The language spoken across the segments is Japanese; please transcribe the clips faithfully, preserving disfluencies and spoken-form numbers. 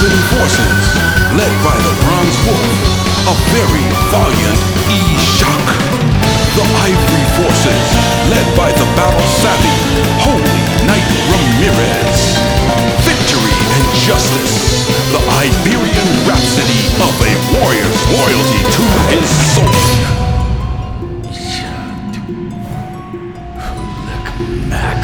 Golden Forces, led by the Bronze Wolf, a very valiant E-Shock. The Ivory Forces, led by the battle-savvy Holy Knight Ramirez. Victory and Justice, the Iberian Rhapsody of a warrior's loyalty to his sword. Mac.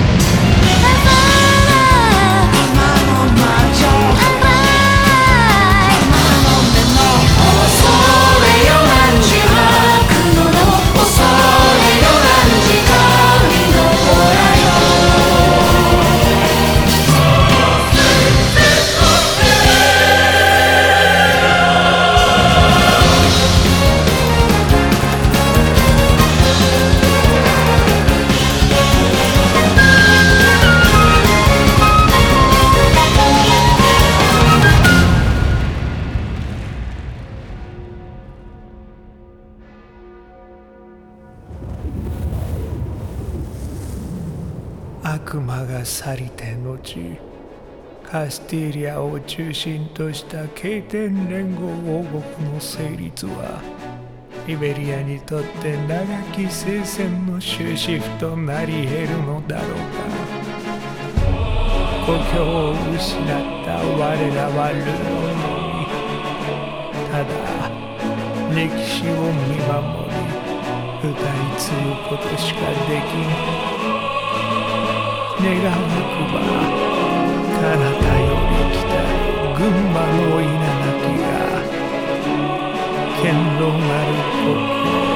悪魔が去りて後、カスティリアを中心とした経典連合王国の成立は、イベリアにとって長き聖戦の終止符となり得るのだろうか。故郷を失った我らはルーのみ、ただ歴史を見守り、歌い継ぐことしかできん。願わくば彼方より来たる群馬の稲垣が堅牢なる故郷